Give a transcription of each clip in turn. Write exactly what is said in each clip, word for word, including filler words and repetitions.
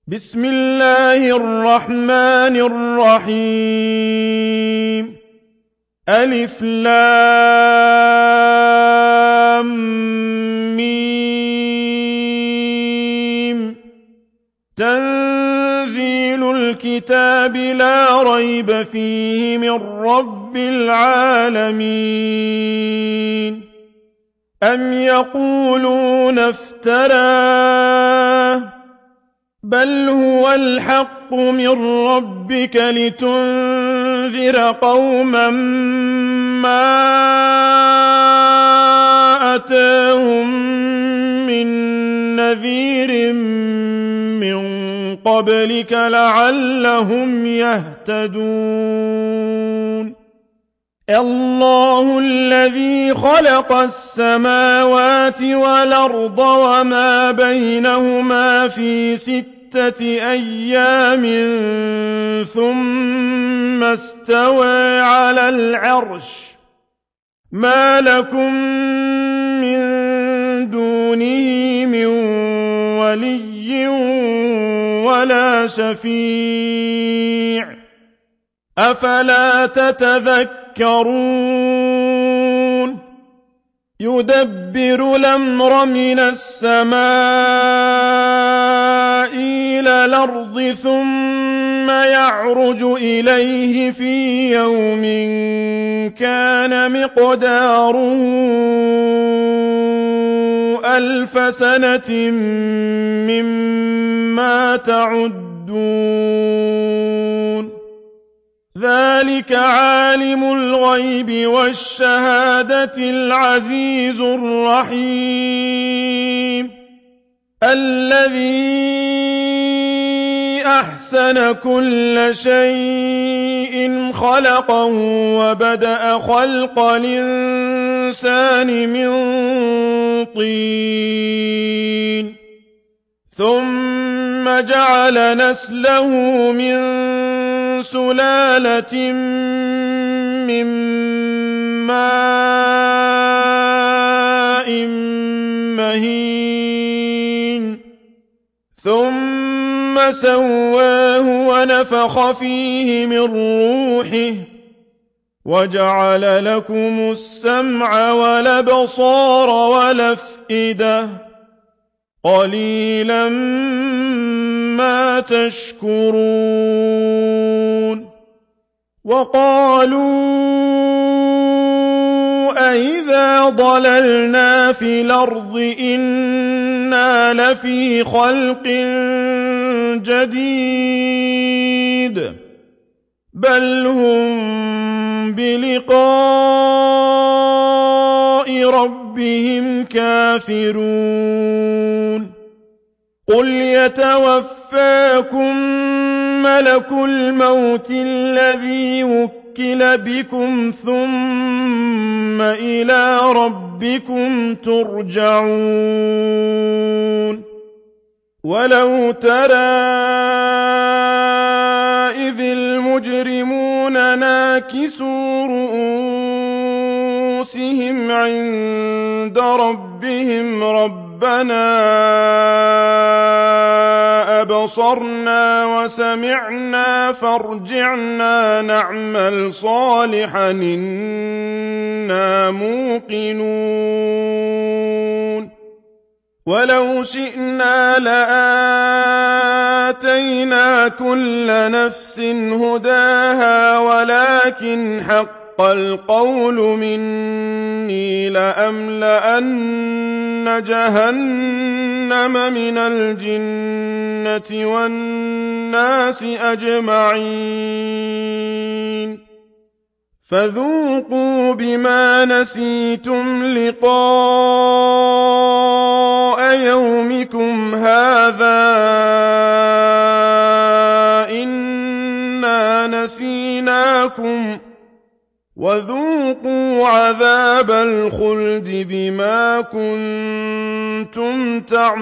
بسم الله الرحمن الرحيم ألف لام ميم تنزيل الكتاب لا ريب فيه من رب العالمين أم يقولون افتراه بل هو الحق من ربك لتنذر قوما ما أتاهم من نذير من قبلك لعلهم يهتدون الله الذي خلق السماوات والأرض وما بينهما في ستة أيام ثم استوى على العرش ما لكم من دونه من ولي ولا شفيع أفلا تتذكرون يدبر الأمر من السماء إلى الأرض ثم يعرج إليه في يوم كان مقداره ألف سنة مما تعدون ذلك عالم الغيب والشهادة العزيز الرحيم الذي أحسن كل شيء خلقه وبدأ خلق الإنسان من طين ثم جعل نسله من سلالة من ماء مهين ثم سواه ونفخ فيه من روحه وجعل لكم السمع والأبصار والأفئدة قليلا ما تشكرون وقالوا أئذا ضللنا في الأرض إنا لفي خلق جديد بل هم بلقاء ربهم كافرون قل يتوفاكم ملك الموت الذي وكل بكم ثم إلى ربكم ترجعون ولو ترى إذ المجرمون ناكسوا رؤوسهم عند ربهم ربنا أبصرنا وسمعنا فارجعنا نعمل صالحا إنا موقنون ولو شئنا لآتينا كل نفس هداها ولكن حق القول مني لأملأن جهنم من الجنة والناس أجمعين فذوقوا بما نسيتم لقاء يومكم هذا إنا نسيناكم وذوقوا عذاب الخلد بما كنتم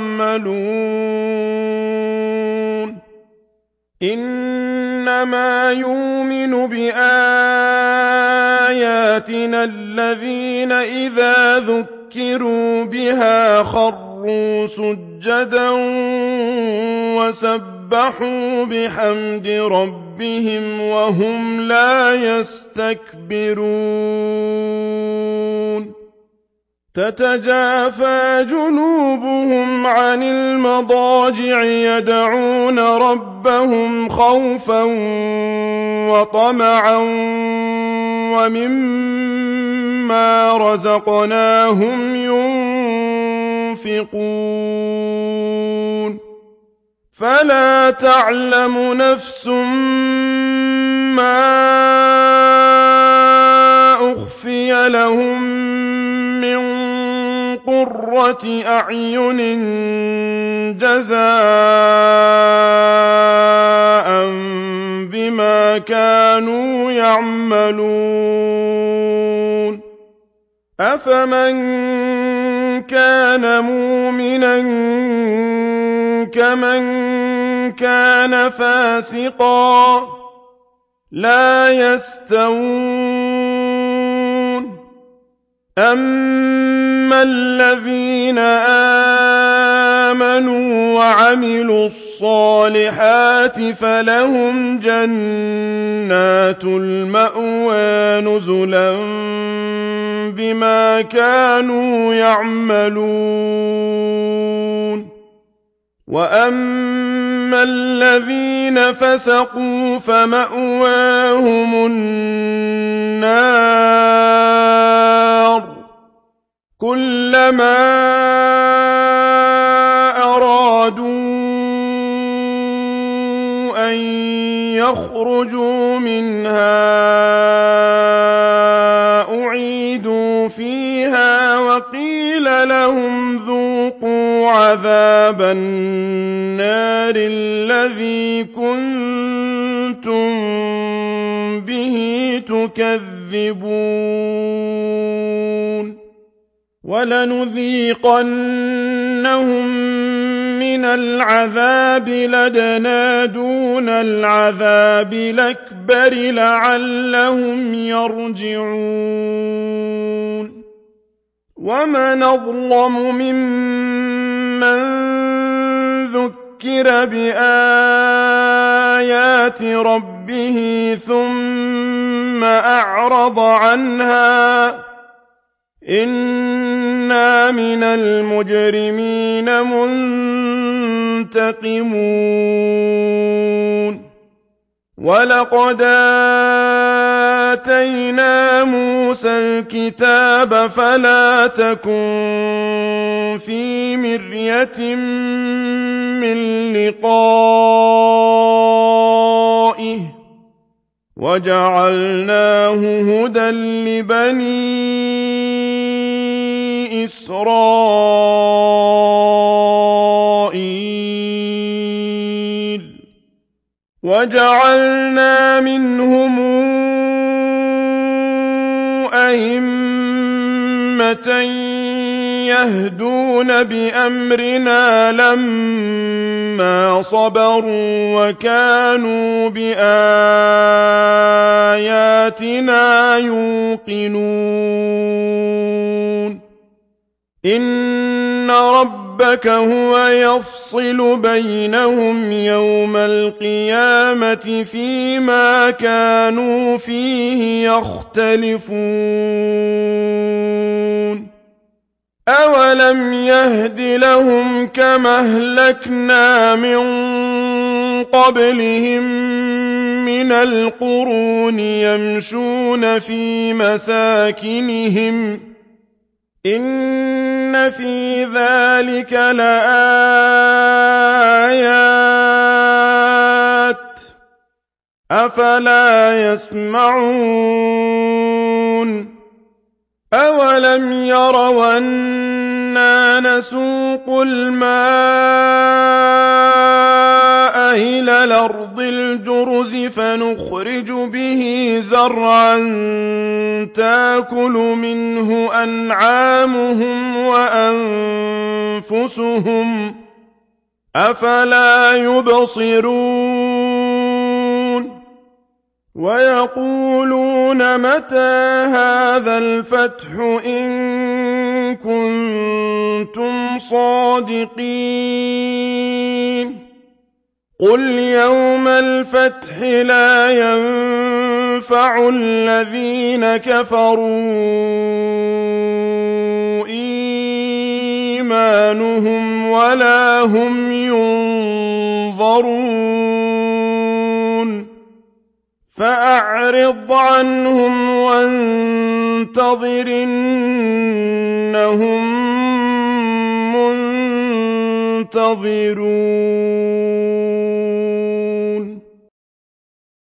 تعملون إنما يؤمن بآياتنا الذين إذا ذكروا بها خروا سجدا وسبحوا سبحوا بحمد ربهم وهم لا يستكبرون تتجافى جنوبهم عن المضاجع يدعون ربهم خوفا وطمعا ومما رزقناهم ينفقون فلا تعلم نفس ما أخفي لهم من قرة أعين جزاء بما كانوا يعملون أفمن كان مؤمنا كمن كان فاسقا لا يستوون أما الذين آمنوا وعملوا الصالحات فلهم جنات المأوى نزلا بما كانوا يعملون وأما الذين فسقوا فمأواهم النار كلما أرادوا أن يخرجوا منها أعيدوا فيها وقيل لهم ذوقوا عذاب النار الذي كنتم به تكذبون ولنذيقنهم من العذاب لدنا دون العذاب الأكبر لعلهم يرجعون ومن أظلم ممن ذكر بآيات ربه ثم أعرض عنها إنا من المجرمين منتقمون ولقد آتينا موسى الكتاب فلا تكن في مرية من لقائه وجعلناه هدى لبني إسرائيل وجعلنا منهم أئمة يهدون بأمرنا لما صبروا وكانوا بآياتنا يوقنون إن ربك هو يفصل بينهم يوم القيامة فيما كانوا فيه يختلفون أولم يهد لهم كما أهلكنا من قبلهم من القرون يمشون في مساكنهم إن في ذلك لآيات أفلا يسمعون أولم يروا أنا نسوق الماء إلى الأرض الجرز فنخرج به زرعا تاكل منه أنعامهم وأنفسهم أفلا يبصرون ويقولون متى هذا الفتح إن كنتم صادقين قل يوم الفتح لا ينفع الذين كفروا إيمانهم ولا هم ينظرون فأعرض عنهم وانتظر إنهم منتظرون